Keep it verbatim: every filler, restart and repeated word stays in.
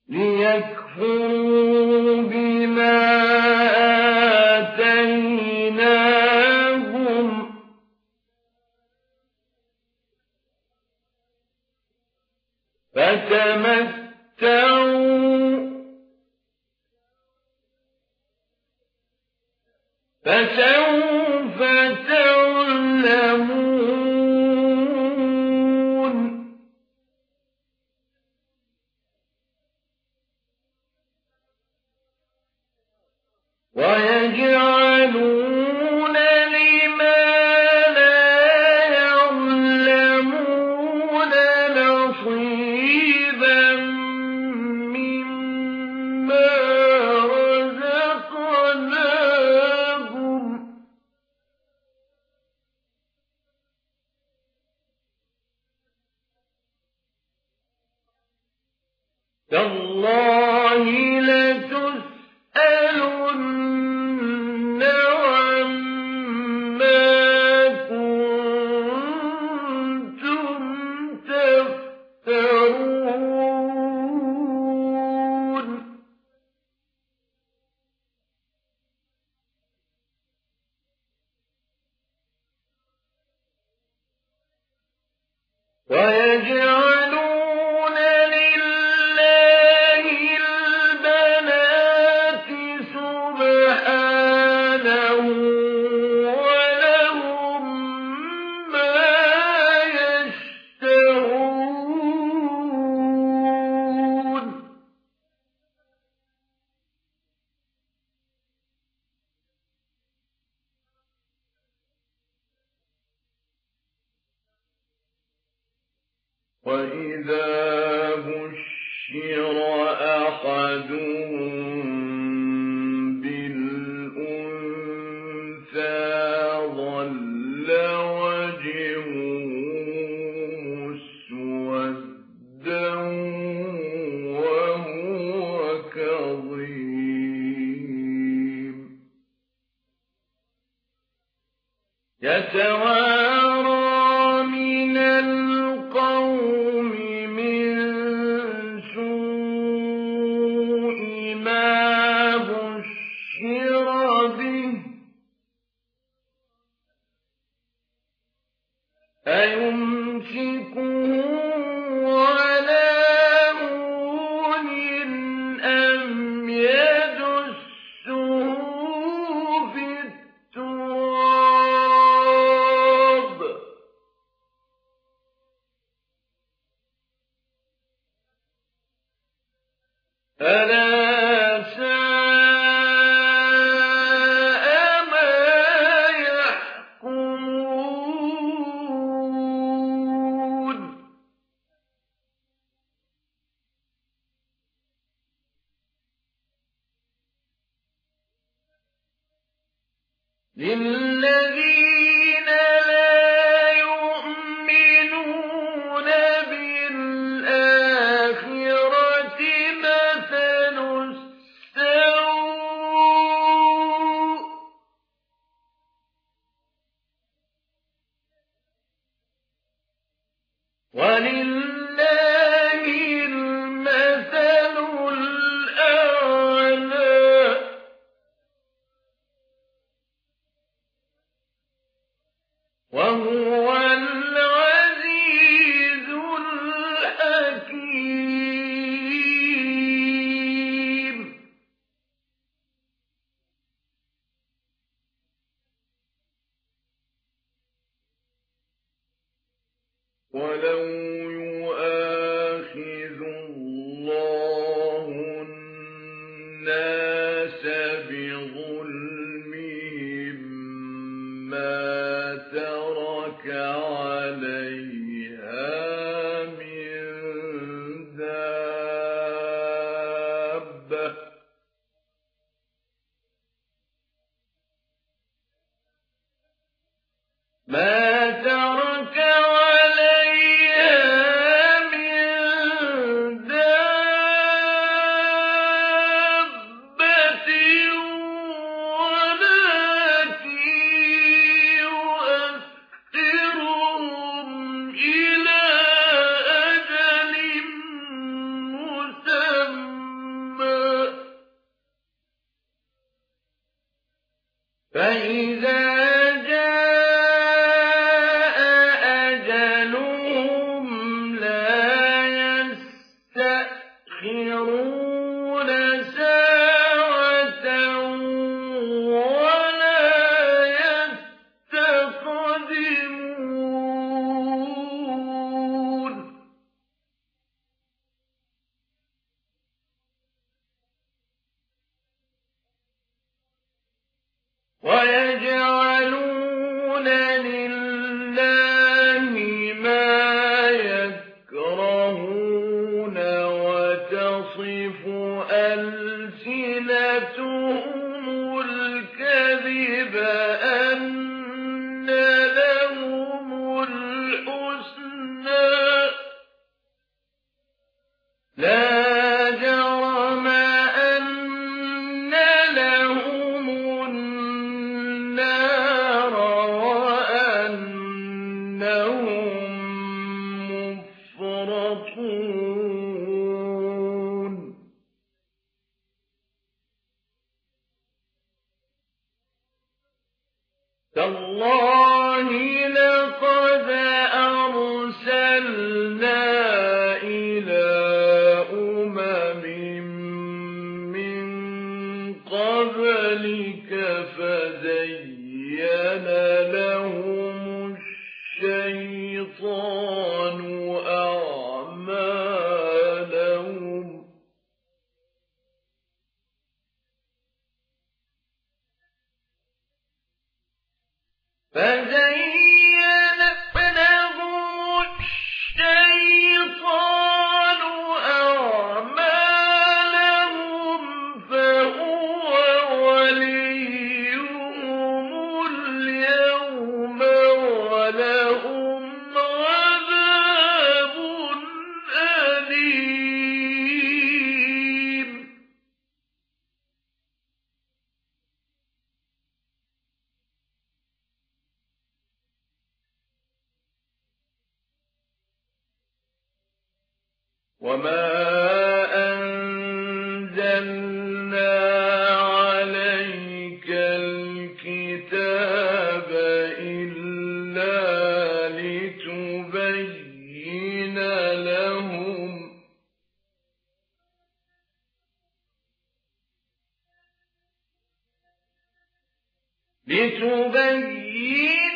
لِيَكْفُرُوا بِمَا آتَيْنَاهُمْ ۚ فَتَمَتَّعُوا فَسَوْفَ تَعْلَمُونَ. وَيَجْعَلُونَ لِمَا لَا يَعْلَمُونَ نَصِيبًا مِّمَّا رَزَقْنَاهُمْ ۗ تَاللَّهِ لَتُسْأَلُنَّ عَمَّا كُنتُمْ تَفْتَرُونَ. وَيَجْعَلُونَ لِلَّهِ الْبَنَاتِ سُبْحَانَهُ ۖ وَلَهُم مَّا يَشْتَهُونَ. وَإِذَا بُشِّرَ أَحَدُهُم بِالْأُنثَىٰ ظَلَّ وَجْهُهُ مُسْوَدًّا وَهُوَ كَظِيمٌ. يَتَوَارَىٰ مِنَ الْقَوْمِ مِن سُوءِ مَا بُشِّرَ بِهِ ۚ أَيُمْسِكُهُ عَلَىٰ هُونٍ أَمْ يَدُسُّهُ فِي التُّرَابِ ۗ أَلَا سَاءَ مَا يَحْكُمُونَ. لِلَّذِينَ لَا يُؤْمِنُونَ بِالْآخِرَةِ مَثَلُ السَّوْءِ ۖ وَلِلَّهِ الْمَثَلُ الْأَعْلَىٰ ۚ وَهُوَ الْعَزِيزُ الْحَكِيمُ. وَلَوْ يُؤَاخِذُ اللَّهُ النَّاسَ بِظُلْمِهِم مَّا تَرَكَ عَلَيْهَا مِن دَابَّةٍ، مَا تَرَكَ عَلَيْهَا ويجعلون لله ما يكرهون وتصف ألسنتهم الكذب أن لهم الحسنى لا جرم أن لهم النار وأنهم مفرطون تالله لقد أرسلنا إلى أمم من قبلك فزين لهم الشيطان أعمالهم فزين لهم الشيطان أعمالهم فهو وليهم اليوم ولهم عذاب أليم وما أنزلنا عليك الكتاب إلا لتبين لهم لتبين